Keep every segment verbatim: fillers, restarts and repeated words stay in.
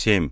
семь.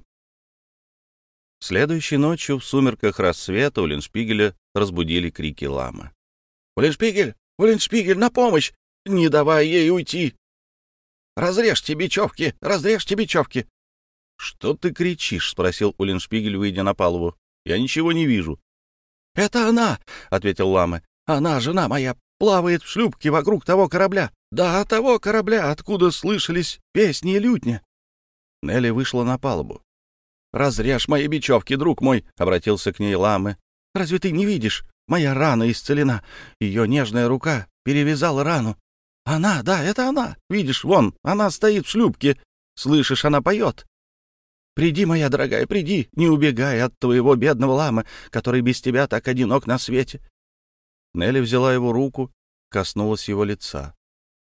Следующей ночью в сумерках рассвета Уллиншпигеля разбудили крики ламы. «Уллиншпигель! Уллиншпигель, на помощь! Не давай ей уйти! Разрежьте бечевки! Разрежьте бечевки!» «Что ты кричишь?» — спросил Уллиншпигель, выйдя на палубу. «Я ничего не вижу». «Это она!» — ответил лама. «Она, жена моя, плавает в шлюпке вокруг того корабля. Да, того корабля, откуда слышались песни и лютня». Нелли вышла на палубу. «Разрежь мои бечевки, друг мой!» — обратился к ней ламы. «Разве ты не видишь? Моя рана исцелена. Ее нежная рука перевязала рану. Она, да, это она. Видишь, вон, она стоит в шлюпке. Слышишь, она поет. Приди, моя дорогая, приди, не убегай от твоего бедного ламы, который без тебя так одинок на свете». Нелли взяла его руку, коснулась его лица.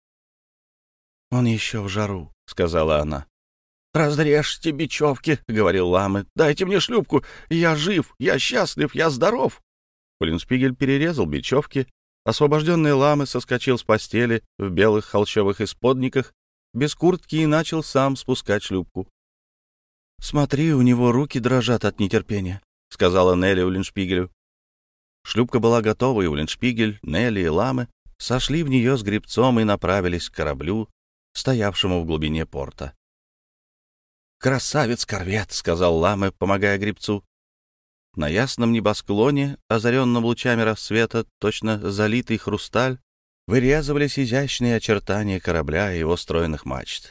«Он еще в жару», — сказала она. «Разрежьте бечевки», — говорил ламы. «Дайте мне шлюпку. Я жив, я счастлив, я здоров». Уллиншпигель перерезал бечевки. Освобожденный ламы соскочил с постели в белых холщовых исподниках, без куртки, и начал сам спускать шлюпку. «Смотри, у него руки дрожат от нетерпения», — сказала Нелли Уллиншпигелю. Шлюпка была готова, и Уллиншпигель, Нелли и ламы сошли в нее с гребцом и направились к кораблю, стоявшему в глубине порта. «Красавец-корвет», — сказал ламы, помогая гребцу. На ясном небосклоне, озаренном лучами рассвета, точно залитый хрусталь, вырезывались изящные очертания корабля и его стройных мачт.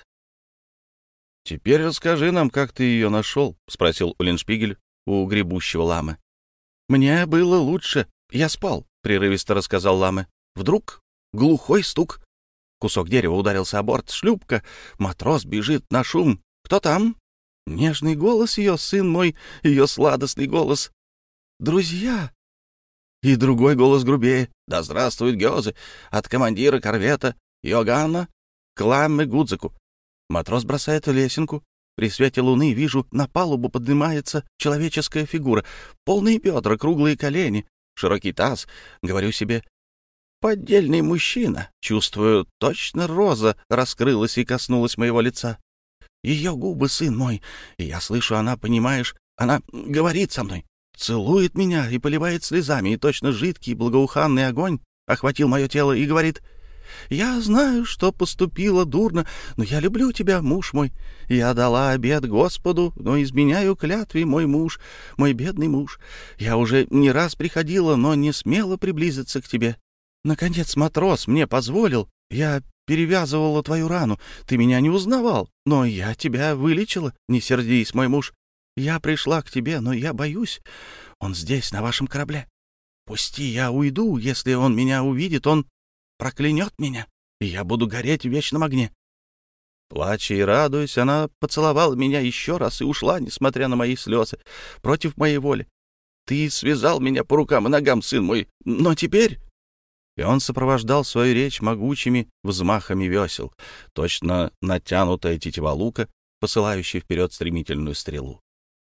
«Теперь расскажи нам, как ты ее нашел?» — спросил Уллиншпигель у гребущего ламы. «Мне было лучше. Я спал», — прерывисто рассказал ламы. Вдруг глухой стук. Кусок дерева ударился о борт. Шлюпка. Матрос бежит на шум. «Кто там?» Нежный голос ее, сын мой, ее сладостный голос. «Друзья!» И другой голос грубее. «Да здравствует Гёзе! От командира корвета Йоганна к Ламме Гудзеку». Матрос бросает лесенку. При свете луны вижу, на палубу поднимается человеческая фигура. Полные бедра, круглые колени, широкий таз. Говорю себе, поддельный мужчина. Чувствую, точно роза раскрылась и коснулась моего лица. Ее губы, сын мой, и я слышу, она, понимаешь, она говорит со мной, целует меня и поливает слезами, и точно жидкий благоуханный огонь охватил мое тело и говорит: «Я знаю, что поступила дурно, но я люблю тебя, муж мой. Я дала обет Господу, но изменяю клятве, мой муж, мой бедный муж. Я уже не раз приходила, но не смела приблизиться к тебе. Наконец матрос мне позволил. Я перевязывала твою рану. Ты меня не узнавал, но я тебя вылечила. Не сердись, мой муж. Я пришла к тебе, но я боюсь. Он здесь, на вашем корабле. Пусти, я уйду. Если он меня увидит, он проклянет меня, и я буду гореть в вечном огне». Плача и радуясь, она поцеловала меня еще раз и ушла, несмотря на мои слезы, против моей воли. «Ты связал меня по рукам и ногам, сын мой, но теперь...» И он сопровождал свою речь могучими взмахами весел, точно натянутая тетива лука, посылающая вперед стремительную стрелу.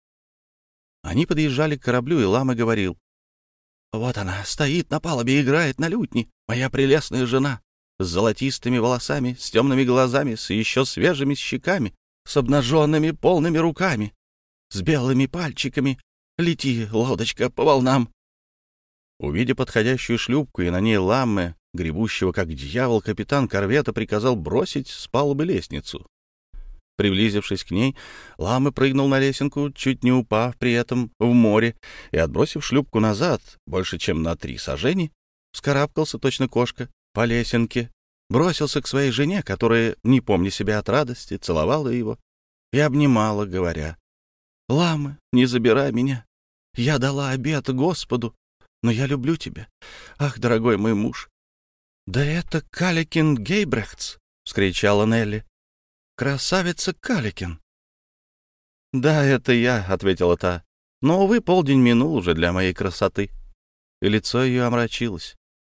Они подъезжали к кораблю, и лама говорил: «Вот она, стоит на палубе и играет на лютне, моя прелестная жена, с золотистыми волосами, с темными глазами, с еще свежими щеками, с обнаженными полными руками, с белыми пальчиками. Лети, лодочка, по волнам». Увидя подходящую шлюпку и на ней ламы, гребущего как дьявол, капитан корвета приказал бросить с палубы лестницу. Приблизившись к ней, ламы прыгнул на лесенку, чуть не упав при этом в море, и, отбросив шлюпку назад, больше чем на три сажени, вскарабкался, точно кошка, по лесенке, бросился к своей жене, которая, не помня себя от радости, целовала его и обнимала, говоря: «Ламы, не забирай меня. Я дала обет Господу, но я люблю тебя. Ах, дорогой мой муж!» «Да это Калликин Гейбрехтс!» — вскричала Нелли. «Красавица Калликин!» «Да, это я», — ответила та. «Но, увы, полдень минул уже для моей красоты». И лицо ее омрачилось.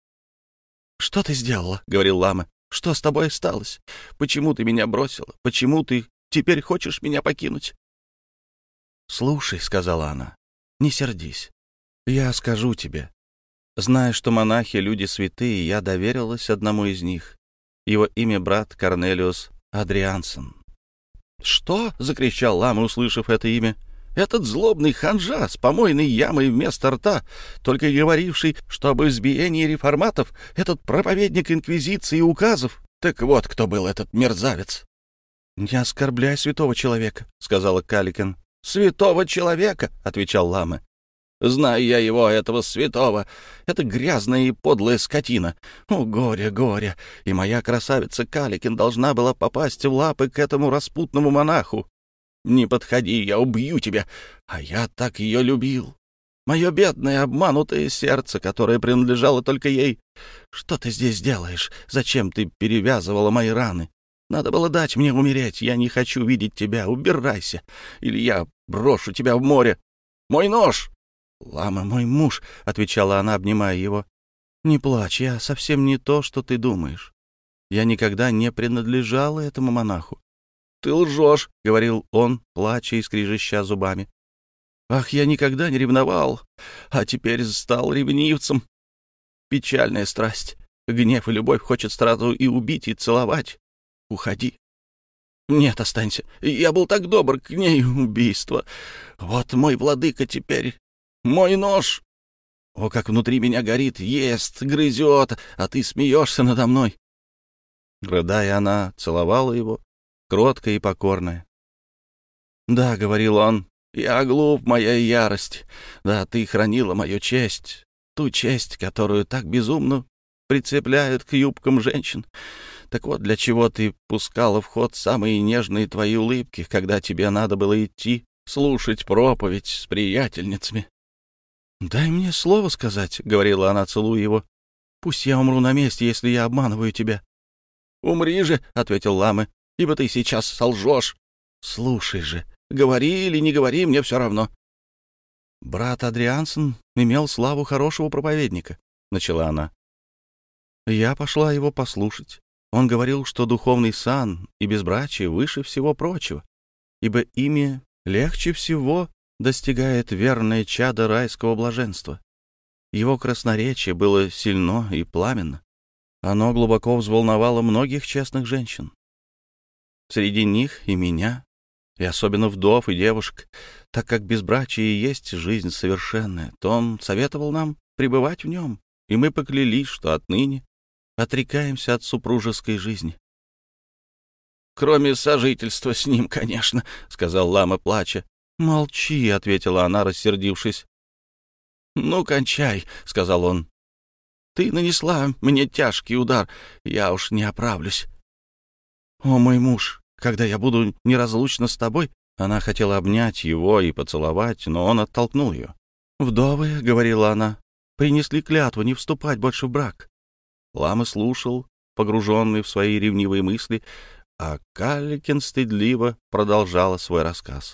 «Что ты сделала?» — говорил лама. «Что с тобой осталось? Почему ты меня бросила? Почему ты теперь хочешь меня покинуть?» «Слушай», — сказала она, — «не сердись. Я скажу тебе. Зная, что монахи — люди святые, я доверилась одному из них. Его имя брат Корнелиус Адриансон. «Что?» — закричал лама, услышав это имя. «Этот злобный ханжа с помойной ямой вместо рта, только и говоривший, что об избиении реформатов, этот проповедник инквизиции и указов. Так вот, кто был этот мерзавец!» «Не оскорбляй святого человека», — сказала Калликен. «Святого человека!» — отвечал лама. «Знаю я его, этого святого. Это грязная и подлая скотина. О, горе, горе! И моя красавица Калликен должна была попасть в лапы к этому распутному монаху. Не подходи, я убью тебя. А я так ее любил. Мое бедное обманутое сердце, которое принадлежало только ей. Что ты здесь делаешь? Зачем ты перевязывала мои раны? Надо было дать мне умереть. Я не хочу видеть тебя. Убирайся, или я брошу тебя в море. Мой нож!» «Лама, мой муж», — отвечала она, обнимая его. «Не плачь, я совсем не то, что ты думаешь. Я никогда не принадлежала этому монаху». «Ты лжешь», — говорил он, плача и скрежеща зубами. «Ах, я никогда не ревновал, а теперь стал ревнивцем. Печальная страсть. Гнев и любовь хочет сразу и убить, и целовать. Уходи. Нет, останься. Я был так добр к ней. Убийство. Вот мой владыка теперь. Мой нож. О, как внутри меня горит, ест, грызет, а ты смеешься надо мной». Рыдая, она целовала его, кроткая и покорная. «Да», — говорил он, — «я глуп, моя ярость. Да, ты хранила мою честь, ту честь, которую так безумно прицепляют к юбкам женщин. Так вот, для чего ты пускала в ход самые нежные твои улыбки, когда тебе надо было идти слушать проповедь с приятельницами?» «Дай мне слово сказать», — говорила она, целуя его. «Пусть я умру на месте, если я обманываю тебя». «Умри же», — ответил лама, — «ибо ты сейчас солжешь». «Слушай же, говори или не говори, мне все равно». «Брат Адриансон имел славу хорошего проповедника», — начала она. «Я пошла его послушать. Он говорил, что духовный сан и безбрачие выше всего прочего, ибо ими легче всего достигает верное чадо райского блаженства. Его красноречие было сильно и пламенно. Оно глубоко взволновало многих честных женщин. Среди них и меня, и особенно вдов и девушек, так как безбрачие и есть жизнь совершенная, то он советовал нам пребывать в нем, и мы поклялись, что отныне отрекаемся от супружеской жизни. «Кроме сожительства с ним, конечно», — сказал лама, плача. «Молчи», — ответила она, рассердившись. «Ну, кончай», — сказал он. «Ты нанесла мне тяжкий удар, я уж не оправлюсь». «О, мой муж, когда я буду неразлучна с тобой...» Она хотела обнять его и поцеловать, но он оттолкнул ее. «Вдовы», — говорила она, — «принесли клятву не вступать больше в брак». Лама слушал, погруженный в свои ревнивые мысли, а Калликен стыдливо продолжала свой рассказ.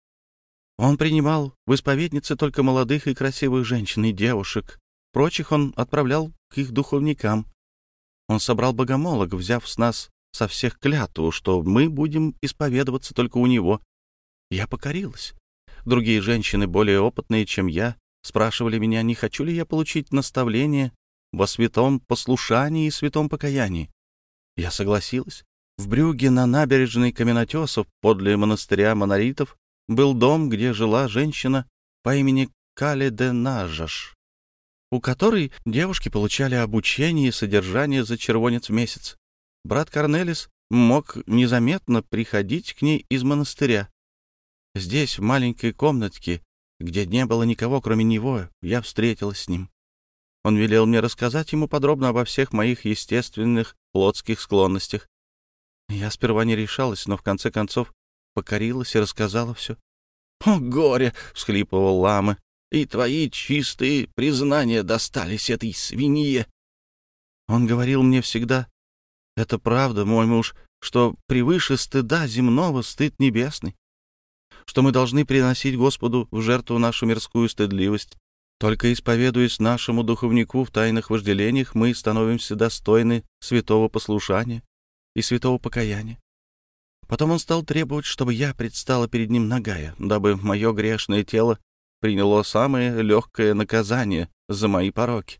Он принимал в исповедницы только молодых и красивых женщин и девушек. Прочих он отправлял к их духовникам. Он собрал богомолок, взяв с нас со всех клятву, что мы будем исповедоваться только у него. Я покорилась. Другие женщины, более опытные, чем я, спрашивали меня, не хочу ли я получить наставление во святом послушании и святом покаянии. Я согласилась. В Брюгге на набережной Каменотесов подле монастыря моноритов был дом, где жила женщина по имени Кале де Нажаш, у которой девушки получали обучение и содержание за червонец в месяц. Брат Корнелис мог незаметно приходить к ней из монастыря. Здесь, в маленькой комнатке, где не было никого, кроме него, я встретилась с ним. Он велел мне рассказать ему подробно обо всех моих естественных плотских склонностях. Я сперва не решалась, но в конце концов покорилась и рассказала все. «О, горе!» — всхлипывал лама. «И твои чистые признания достались этой свинье!» Он говорил мне всегда: «Это правда, мой муж, что превыше стыда земного стыд небесный, что мы должны приносить Господу в жертву нашу мирскую стыдливость. Только исповедуясь нашему духовнику в тайных вожделениях, мы становимся достойны святого послушания и святого покаяния». Потом он стал требовать, чтобы я предстала перед ним нагая, дабы мое грешное тело приняло самое легкое наказание за мои пороки.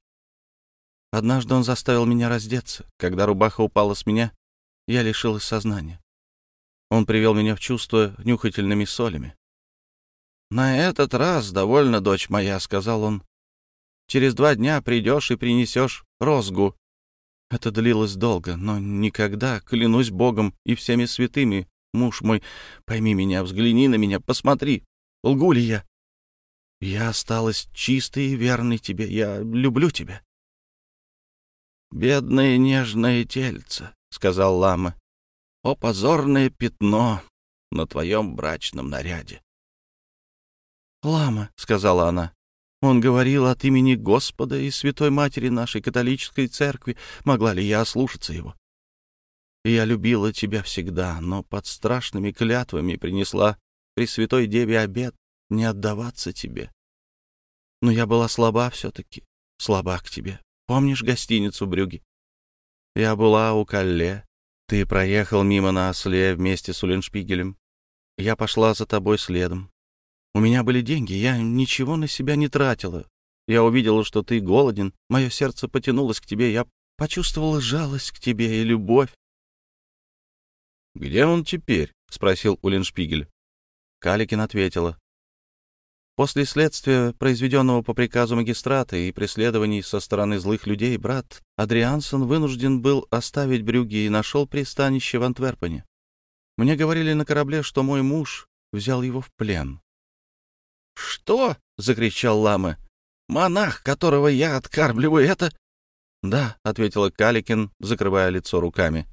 Однажды он заставил меня раздеться. Когда рубаха упала с меня, я лишилась сознания. Он привел меня в чувство нюхательными солями. «На этот раз довольно, дочь моя», — сказал он. «Через два дня придешь и принесешь розгу». Это длилось долго, но никогда, клянусь Богом и всеми святыми, муж мой, пойми меня, взгляни на меня, посмотри, лгу ли я? Я осталась чистой и верной тебе, я люблю тебя. «Бедное нежное тельце», — сказал лама, — «о позорное пятно на твоем брачном наряде». «Лама», — сказала она, — «он говорил от имени Господа и Святой Матери нашей католической церкви. Могла ли я ослушаться его? И я любила тебя всегда, но под страшными клятвами принесла Пресвятой Деве обет не отдаваться тебе. Но я была слаба все-таки, слаба к тебе. Помнишь гостиницу Брюгге? Я была у Калле. Ты проехал мимо на осле вместе с Уллиншпигелем. Я пошла за тобой следом. У меня были деньги, я ничего на себя не тратила. Я увидела, что ты голоден, мое сердце потянулось к тебе, я почувствовала жалость к тебе и любовь». «Где он теперь?» — спросил Уллиншпигель. Каликин ответила. «После следствия, произведенного по приказу магистрата и преследований со стороны злых людей, брат Адриансон вынужден был оставить Брюгге и нашел пристанище в Антверпене. Мне говорили на корабле, что мой муж взял его в плен». «Что?» — закричал лама. «Монах, которого я откармливаю, это...» «Да», — ответила Каликин, закрывая лицо руками.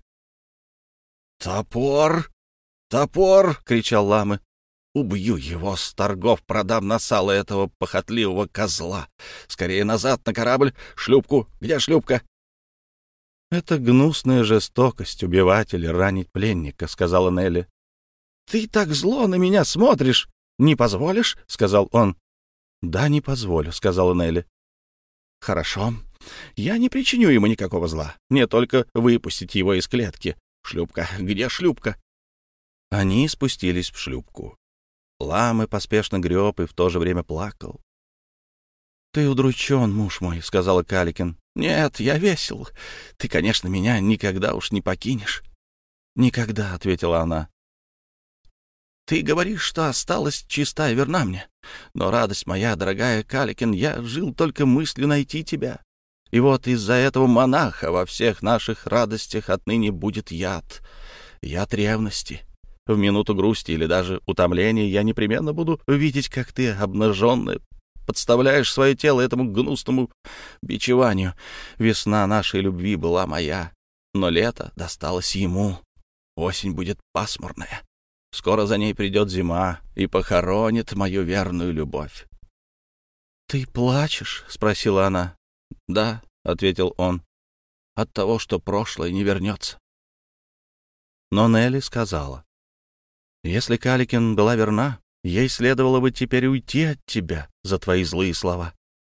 «Топор! Топор!» — кричал лама. «Убью его с торгов, продам на сало этого похотливого козла. Скорее назад на корабль, шлюпку. Где шлюпка?» «Это гнусная жестокость — убивать или ранить пленника», — сказала Нелли. «Ты так зло на меня смотришь. Не позволишь?» — сказал он. «Да, не позволю», — сказала Нелли. «Хорошо. Я не причиню ему никакого зла. Мне только выпустить его из клетки. Шлюпка. Где шлюпка?» Они спустились в шлюпку. Ламы поспешно греб и в то же время плакал. «Ты удручен, муж мой», — сказала Каликин. «Нет, я весел. Ты, конечно, меня никогда уж не покинешь». «Никогда», — ответила она. «Ты говоришь, что осталась чиста и верна мне. Но, радость моя, дорогая Каликин, я жил только мыслью найти тебя. И вот из-за этого монаха во всех наших радостях отныне будет яд. Яд ревности. В минуту грусти или даже утомления я непременно буду видеть, как ты, обнаженная, подставляешь свое тело этому гнусному бичеванию. Весна нашей любви была моя, но лето досталось ему. Осень будет пасмурная. Скоро за ней придет зима и похоронит мою верную любовь». «Ты плачешь?» — спросила она. «Да», — ответил он, — «от того, что прошлое не вернется». Но Нелли сказала: «Если Каликин была верна, ей следовало бы теперь уйти от тебя за твои злые слова.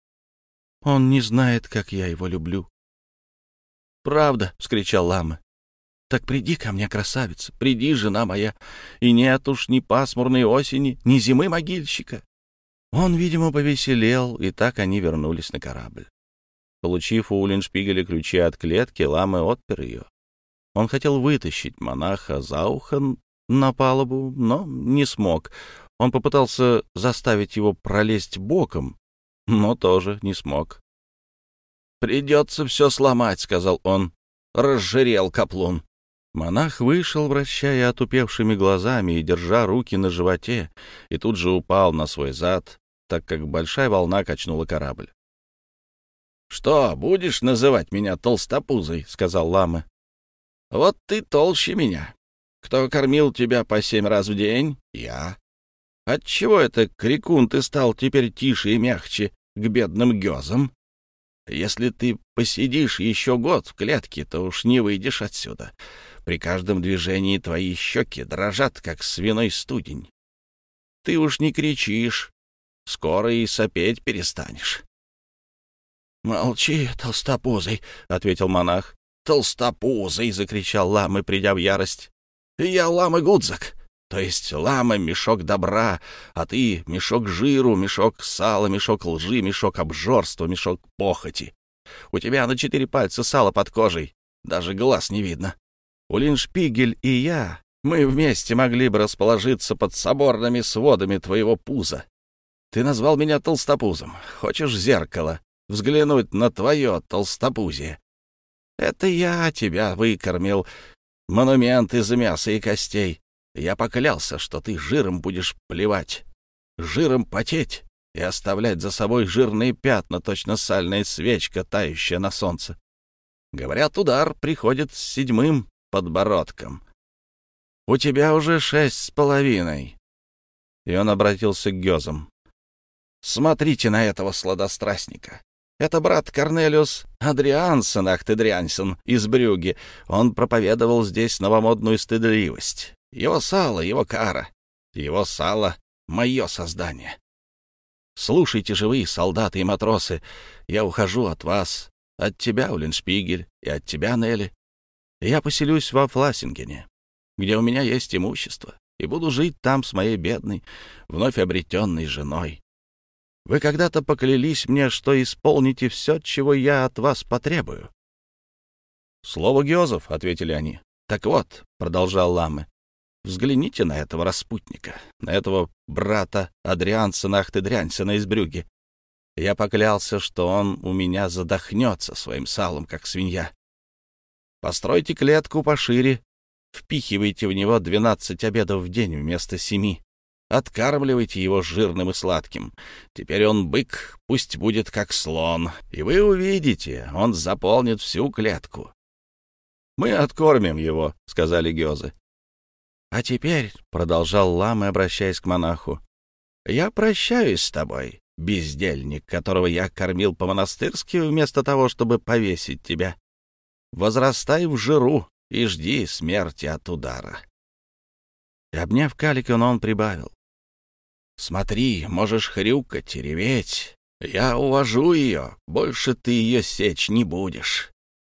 Он не знает, как я его люблю». «Правда!» — вскричал лама. «Так приди ко мне, красавица, приди, жена моя, и нет уж ни пасмурной осени, ни зимы могильщика». Он, видимо, повеселел, и так они вернулись на корабль. Получив у Уллиншпигеля ключи от клетки, лама отпер ее. Он хотел вытащить монаха за ухо на палубу, но не смог. Он попытался заставить его пролезть боком, но тоже не смог. «Придется все сломать», — сказал он. «Разжирел каплун». Монах вышел, вращая отупевшими глазами и держа руки на животе, и тут же упал на свой зад, так как большая волна качнула корабль. «Что, будешь называть меня толстопузой?» — сказал лама. «Вот ты толще меня. Кто кормил тебя по семь раз в день? Я. Отчего это, крикун, ты стал теперь тише и мягче к бедным гёзам? Если ты посидишь еще год в клетке, то уж не выйдешь отсюда. При каждом движении твои щеки дрожат, как свиной студень. Ты уж не кричишь, скоро и сопеть перестанешь». «Молчи, толстопузый», — ответил монах. «Толстопузый!» — закричал лама, придя в ярость. «Я лама Гудзак, то есть лама — мешок добра, а ты — мешок жиру, мешок сала, мешок лжи, мешок обжорства, мешок похоти. У тебя на четыре пальца сало под кожей, даже глаз не видно. Уллиншпигель и я Мы вместе могли бы расположиться под соборными сводами твоего пуза. Ты назвал меня толстопузом. Хочешь зеркало? Взглянуть на твое толстопузие. Это я тебя выкормил. Монумент из мяса и костей. Я поклялся, что ты жиром будешь плевать, жиром потеть и оставлять за собой жирные пятна, точно сальная свечка, тающая на солнце. Говорят, удар приходит с седьмым подбородком. У тебя уже шесть с половиной. И он обратился к Гёзам. Смотрите на этого сладострастника. Это брат Корнелиус Адриансен Ахтедриансен из Брюгге. Он проповедовал здесь новомодную стыдливость. Его сало — его кара. Его сало — мое создание. Слушайте же вы, солдаты и матросы, я ухожу от вас, от тебя, Уллиншпигель, и от тебя, Нелли. Я поселюсь во Флассингене, где у меня есть имущество, и буду жить там с моей бедной, вновь обретенной женой. Вы когда-то поклялись мне, что исполните все, чего я от вас потребую. — Слово Гёзов, — ответили они. — Так вот, — продолжал Ламме, — взгляните на этого распутника, на этого брата Адриансена Ахтедрянсена из Брюгге. Я поклялся, что он у меня задохнется своим салом, как свинья. Постройте клетку пошире, впихивайте в него двенадцать обедов в день вместо семи. Откармливайте его жирным и сладким. Теперь он бык, пусть будет как слон. И вы увидите, он заполнит всю клетку. — Мы откормим его, — сказали Гёзы. — А теперь, — продолжал Ламме, обращаясь к монаху, — я прощаюсь с тобой, бездельник, которого я кормил по-монастырски вместо того, чтобы повесить тебя. Возрастай в жиру и жди смерти от удара. И, обняв Каликина, он прибавил. Смотри, можешь хрюкать и реветь. Я увожу ее, больше ты ее сечь не будешь.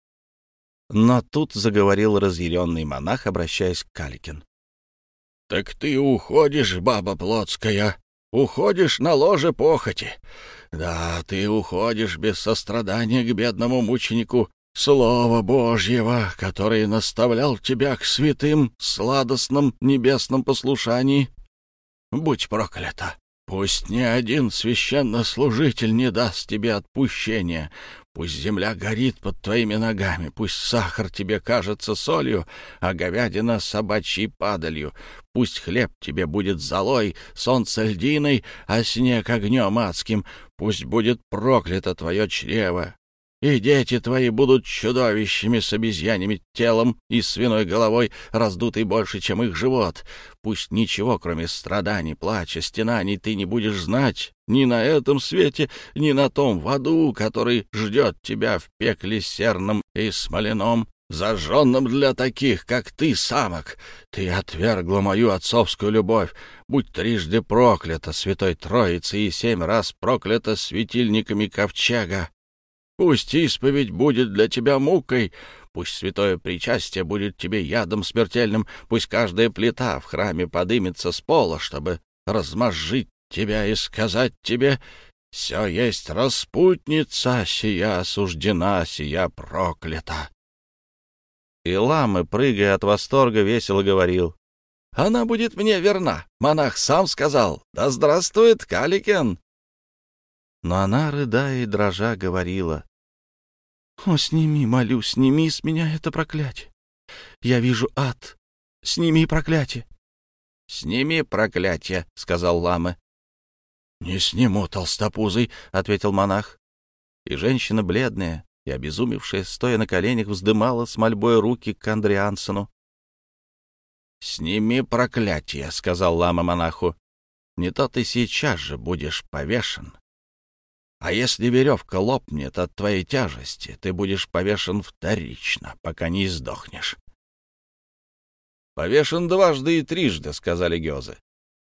Но тут заговорил разъяренный монах, обращаясь к Каликин. — Так ты уходишь, баба плотская, уходишь на ложе похоти. Да, ты уходишь без сострадания к бедному мученику Слова Божьего, который наставлял тебя к святым, сладостном небесном послушании. Будь проклята! Пусть ни один священнослужитель не даст тебе отпущения. Пусть земля горит под твоими ногами, пусть сахар тебе кажется солью, а говядина — собачьей падалью. Пусть хлеб тебе будет золой, солнце — льдиной, а снег — огнем адским. Пусть будет проклято твое чрево, и дети твои будут чудовищами с обезьяньим телом и свиной головой, раздутой больше, чем их живот. Пусть ничего, кроме страданий, плача, стенаний, ты не будешь знать ни на этом свете, ни на том в аду, который ждет тебя в пекле серном и смоляном, зажженном для таких, как ты, самок. Ты отвергла мою отцовскую любовь. Будь трижды проклята Святой Троицей и семь раз проклята светильниками ковчега. Пусть исповедь будет для тебя мукой, пусть святое причастие будет тебе ядом смертельным, пусть каждая плита в храме подымется с пола, чтобы размозжить тебя и сказать тебе: «Все есть распутница, сия осуждена, сия проклята». И Ламме, прыгая от восторга, весело говорил: «Она будет мне верна, монах сам сказал, да здравствует Каликен». Но она, рыдая и дрожа, говорила: «О, сними, молю, сними с меня это проклятие. Я вижу ад. Сними проклятие». «Сними проклятие», — сказал Ламме. «Не сниму, толстопузый», — ответил монах. И женщина, бледная и обезумевшая, стоя на коленях, вздымала с мольбой руки к Андриансену. «Сними проклятие», — сказал Ламме монаху. «Не то ты сейчас же будешь повешен. А если веревка лопнет от твоей тяжести, ты будешь повешен вторично, пока не издохнешь». «Повешен дважды и трижды», — сказали Гёзы.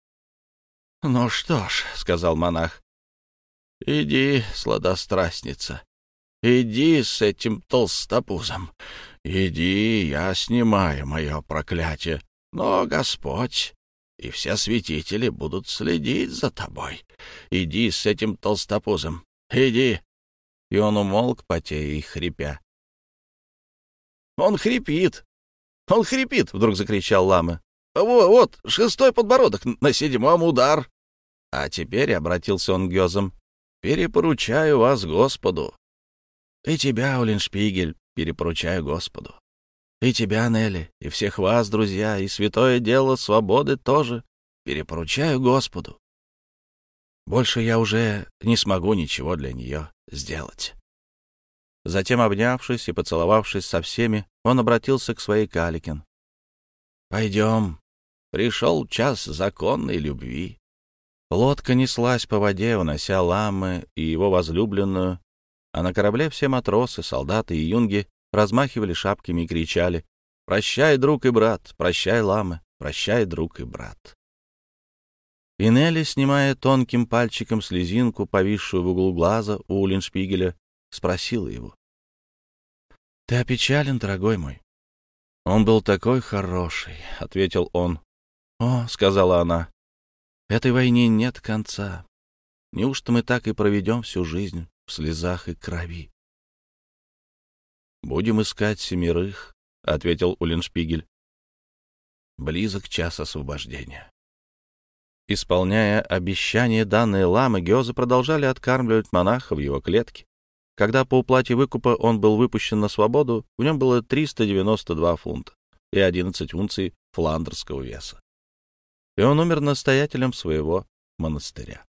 «Ну что ж», — сказал монах, — «иди, сладострастница, иди с этим толстопузом, иди, я снимаю мое проклятие, но Господь и все святители будут следить за тобой. Иди с этим толстопузом, иди». И он умолк, потея и хрипя. «Он хрипит! Он хрипит!» — вдруг закричал Ламме. Во, вот, шестой подбородок, на седьмом удар. А теперь, — обратился он к Гёзам, — перепоручаю вас Господу. И тебя, Уллиншпигель, перепоручаю Господу. И тебя, Нелли, и всех вас, друзья, и святое дело свободы тоже перепоручаю Господу. Больше я уже не смогу ничего для нее сделать. Затем, обнявшись и поцеловавшись со всеми, он обратился к своей Каликен. «Пойдем. Пришел час законной любви». Лодка неслась по воде, унося Ламы и его возлюбленную, а на корабле все матросы, солдаты и юнги размахивали шапками и кричали: «Прощай, друг и брат! Прощай, Ламы! Прощай, друг и брат!» И Нелли, снимая тонким пальчиком слезинку, повисшую в углу глаза у Уллиншпигеля, спросила его: «Ты опечален, дорогой мой?» «Он был такой хороший», — ответил он. «О», — сказала она, — «этой войне нет конца. Неужто мы так и проведем всю жизнь в слезах и крови?» «Будем искать семерых», — ответил Уллиншпигель. «Близок час освобождения». Исполняя обещание, данные Ламы, Гёзы продолжали откармливать монаха в его клетке. Когда по уплате выкупа он был выпущен на свободу, в нем было триста девяносто два фунта и одиннадцать унций фландерского веса. И он умер настоятелем своего монастыря.